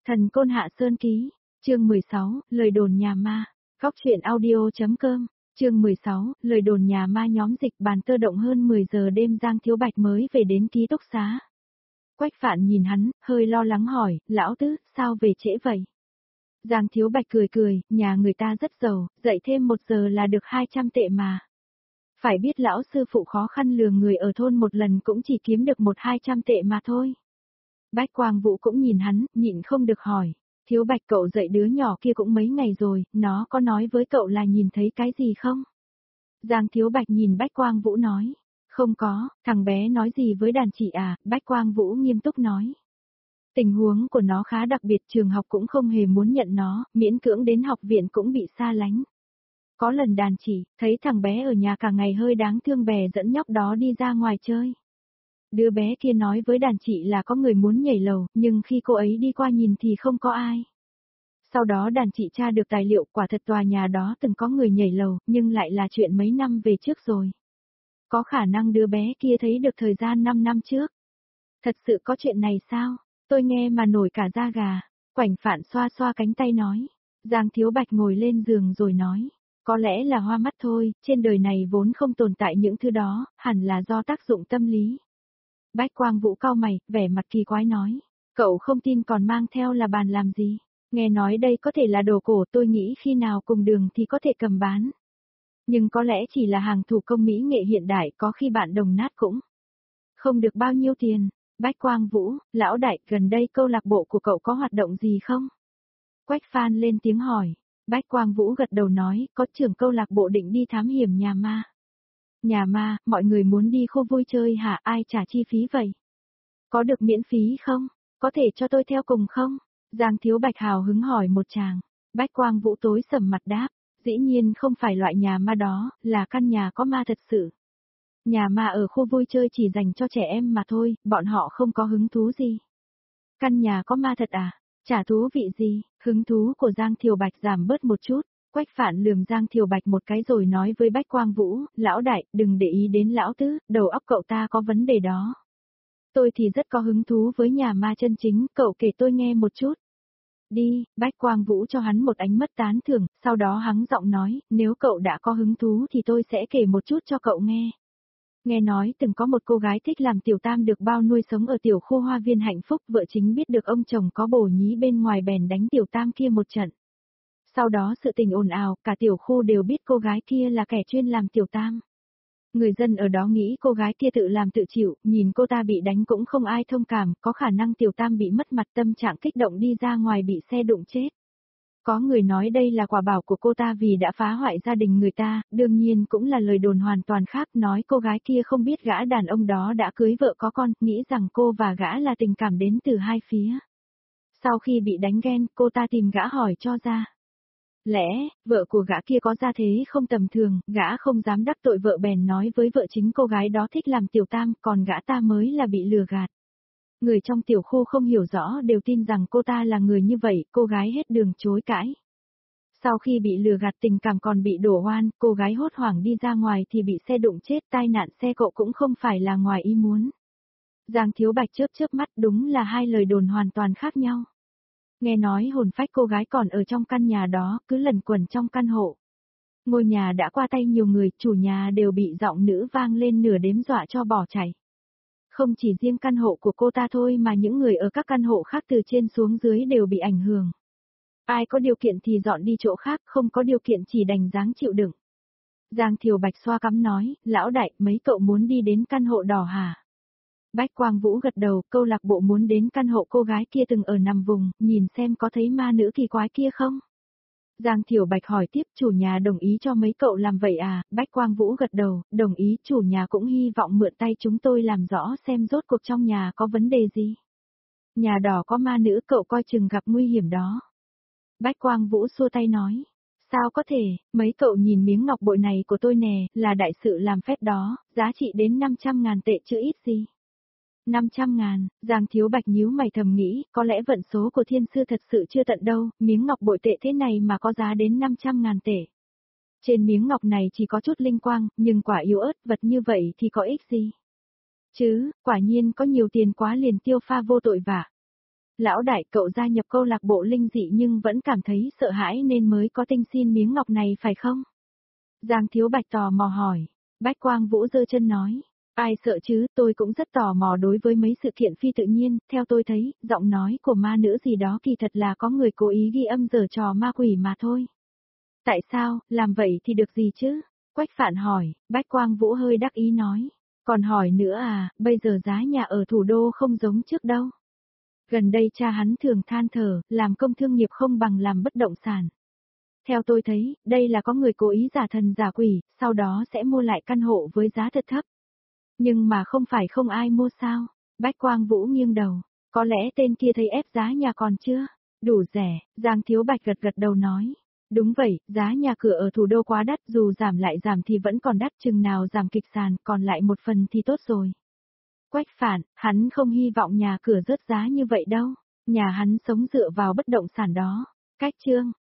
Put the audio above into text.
Thần Côn Hạ Sơn Ký, chương 16, lời đồn nhà ma, góc truyện audio.com, chương 16, lời đồn nhà ma nhóm dịch bàn tơ động hơn 10 giờ đêm Giang Thiếu Bạch mới về đến ký túc xá. Quách Phạn nhìn hắn, hơi lo lắng hỏi, lão tứ, sao về trễ vậy? Giang Thiếu Bạch cười cười, nhà người ta rất giàu, dậy thêm 1 giờ là được 200 tệ mà. Phải biết lão sư phụ khó khăn lường người ở thôn một lần cũng chỉ kiếm được 100-200 tệ mà thôi. Bách Quang Vũ cũng nhìn hắn, nhịn không được hỏi, Thiếu Bạch cậu dạy đứa nhỏ kia cũng mấy ngày rồi, nó có nói với cậu là nhìn thấy cái gì không? Giang Thiếu Bạch nhìn Bách Quang Vũ nói, không có, thằng bé nói gì với đàn chị à, Bách Quang Vũ nghiêm túc nói. Tình huống của nó khá đặc biệt, trường học cũng không hề muốn nhận nó, miễn cưỡng đến học viện cũng bị xa lánh. Có lần đàn chị, thấy thằng bé ở nhà cả ngày hơi đáng thương bè dẫn nhóc đó đi ra ngoài chơi. Đứa bé kia nói với đàn chị là có người muốn nhảy lầu, nhưng khi cô ấy đi qua nhìn thì không có ai. Sau đó đàn chị tra được tài liệu, quả thật tòa nhà đó từng có người nhảy lầu, nhưng lại là chuyện mấy năm về trước rồi. Có khả năng đứa bé kia thấy được thời gian 5 năm trước. Thật sự có chuyện này sao? Tôi nghe mà nổi cả da gà. Quảnh Phạn xoa xoa cánh tay nói. Giang Thiếu Bạch ngồi lên giường rồi nói. Có lẽ là hoa mắt thôi, trên đời này vốn không tồn tại những thứ đó, hẳn là do tác dụng tâm lý. Bách Quang Vũ cau mày, vẻ mặt kỳ quái nói. Cậu không tin còn mang theo là bàn làm gì? Nghe nói đây có thể là đồ cổ, tôi nghĩ khi nào cùng đường thì có thể cầm bán. Nhưng có lẽ chỉ là hàng thủ công mỹ nghệ hiện đại, có khi bạn đồng nát cũng không được bao nhiêu tiền. Bách Quang Vũ, lão đại, gần đây câu lạc bộ của cậu có hoạt động gì không? Quách Phan lên tiếng hỏi. Bách Quang Vũ gật đầu nói, có trưởng câu lạc bộ định đi thám hiểm nhà ma. Nhà ma, mọi người muốn đi khu vui chơi hả, ai trả chi phí vậy? Có được miễn phí không? Có thể cho tôi theo cùng không? Giang Thiếu Bạch hào hứng hỏi một chàng. Bách Quang Vũ tối sầm mặt đáp, dĩ nhiên không phải loại nhà ma đó, là căn nhà có ma thật sự. Nhà ma ở khu vui chơi chỉ dành cho trẻ em mà thôi, bọn họ không có hứng thú gì. Căn nhà có ma thật à? Chả thú vị gì? Hứng thú của Giang Thiều Bạch giảm bớt một chút. Quách Phạn lườm Giang Thiều Bạch một cái rồi nói với Bách Quang Vũ, lão đại, đừng để ý đến lão tứ, đầu óc cậu ta có vấn đề đó. Tôi thì rất có hứng thú với nhà ma chân chính, cậu kể tôi nghe một chút. Đi, Bách Quang Vũ cho hắn một ánh mắt tán thưởng, sau đó hắng giọng nói, nếu cậu đã có hứng thú thì tôi sẽ kể một chút cho cậu nghe. Nghe nói từng có một cô gái thích làm tiểu tam được bao nuôi sống ở tiểu khu hoa viên hạnh phúc, vợ chính biết được ông chồng có bồ nhí bên ngoài bèn đánh tiểu tam kia một trận. Sau đó sự tình ồn ào, cả tiểu khu đều biết cô gái kia là kẻ chuyên làm tiểu tam. Người dân ở đó nghĩ cô gái kia tự làm tự chịu, nhìn cô ta bị đánh cũng không ai thông cảm, có khả năng tiểu tam bị mất mặt, tâm trạng kích động đi ra ngoài bị xe đụng chết. Có người nói đây là quả báo của cô ta vì đã phá hoại gia đình người ta, đương nhiên cũng là lời đồn hoàn toàn khác, nói cô gái kia không biết gã đàn ông đó đã cưới vợ có con, nghĩ rằng cô và gã là tình cảm đến từ hai phía. Sau khi bị đánh ghen, cô ta tìm gã hỏi cho ra. Lẽ, vợ của gã kia có gia thế không tầm thường, gã không dám đắc tội vợ bèn nói với vợ chính cô gái đó thích làm tiểu tam, còn gã ta mới là bị lừa gạt. Người trong tiểu khu không hiểu rõ đều tin rằng cô ta là người như vậy, cô gái hết đường chối cãi. Sau khi bị lừa gạt tình cảm còn bị đổ oan, cô gái hốt hoảng đi ra ngoài thì bị xe đụng chết, tai nạn xe cộ cũng không phải là ngoài ý muốn. Giang Thiếu Bạch chớp chớp mắt, đúng là hai lời đồn hoàn toàn khác nhau. Nghe nói hồn phách cô gái còn ở trong căn nhà đó, cứ lẩn quẩn trong căn hộ. Ngôi nhà đã qua tay nhiều người, chủ nhà đều bị giọng nữ vang lên nửa đếm dọa cho bỏ chạy. Không chỉ riêng căn hộ của cô ta thôi mà những người ở các căn hộ khác từ trên xuống dưới đều bị ảnh hưởng. Ai có điều kiện thì dọn đi chỗ khác, không có điều kiện chỉ đành dáng chịu đựng. Giang Thiều Bạch xoa cắm nói, lão đại, mấy cậu muốn đi đến căn hộ đỏ hả? Bách Quang Vũ gật đầu, câu lạc bộ muốn đến căn hộ cô gái kia từng ở nằm vùng, nhìn xem có thấy ma nữ kỳ quái kia không? Giang Thiểu Bạch hỏi tiếp, chủ nhà đồng ý cho mấy cậu làm vậy à? Bách Quang Vũ gật đầu, đồng ý, chủ nhà cũng hy vọng mượn tay chúng tôi làm rõ xem rốt cuộc trong nhà có vấn đề gì. Nhà đỏ có ma nữ, cậu coi chừng gặp nguy hiểm đó. Bách Quang Vũ xua tay nói, sao có thể, mấy cậu nhìn miếng ngọc bội này của tôi nè, là đại sự làm phép đó, giá trị đến 500.000 tệ chứ ít gì. 500.000, Giang Thiếu Bạch nhíu mày thầm nghĩ, có lẽ vận số của thiên sư thật sự chưa tận đâu, miếng ngọc bội tệ thế này mà có giá đến 500.000 tệ. Trên miếng ngọc này chỉ có chút linh quang, nhưng quả yếu ớt, vật như vậy thì có ích gì? Chứ, quả nhiên có nhiều tiền quá liền tiêu pha vô tội vạ. Lão đại, cậu gia nhập câu lạc bộ linh dị nhưng vẫn cảm thấy sợ hãi nên mới có tinh xin miếng ngọc này phải không? Giang Thiếu Bạch tò mò hỏi. Bách Quang Vũ giơ chân nói. Ai sợ chứ, tôi cũng rất tò mò đối với mấy sự kiện phi tự nhiên, theo tôi thấy, giọng nói của ma nữ gì đó kỳ thật là có người cố ý ghi âm giở trò ma quỷ mà thôi. Tại sao, làm vậy thì được gì chứ? Quách Phạn hỏi, Bách Quang Vũ hơi đắc ý nói. Còn hỏi nữa à, bây giờ giá nhà ở thủ đô không giống trước đâu. Gần đây cha hắn thường than thở, làm công thương nghiệp không bằng làm bất động sản. Theo tôi thấy, đây là có người cố ý giả thần giả quỷ, sau đó sẽ mua lại căn hộ với giá thật thấp. Nhưng mà không phải không ai mua sao? Bách Quang Vũ nghiêng đầu. Có lẽ tên kia thấy ép giá nhà còn chưa? Đủ rẻ, Giang Thiếu Bạch gật gật đầu nói. Đúng vậy, giá nhà cửa ở thủ đô quá đắt, dù giảm lại giảm thì vẫn còn đắt, chừng nào giảm kịch sàn, còn lại một phần thì tốt rồi. Quách Phạn, hắn không hy vọng nhà cửa rớt giá như vậy đâu. Nhà hắn sống dựa vào bất động sản đó. Cách chương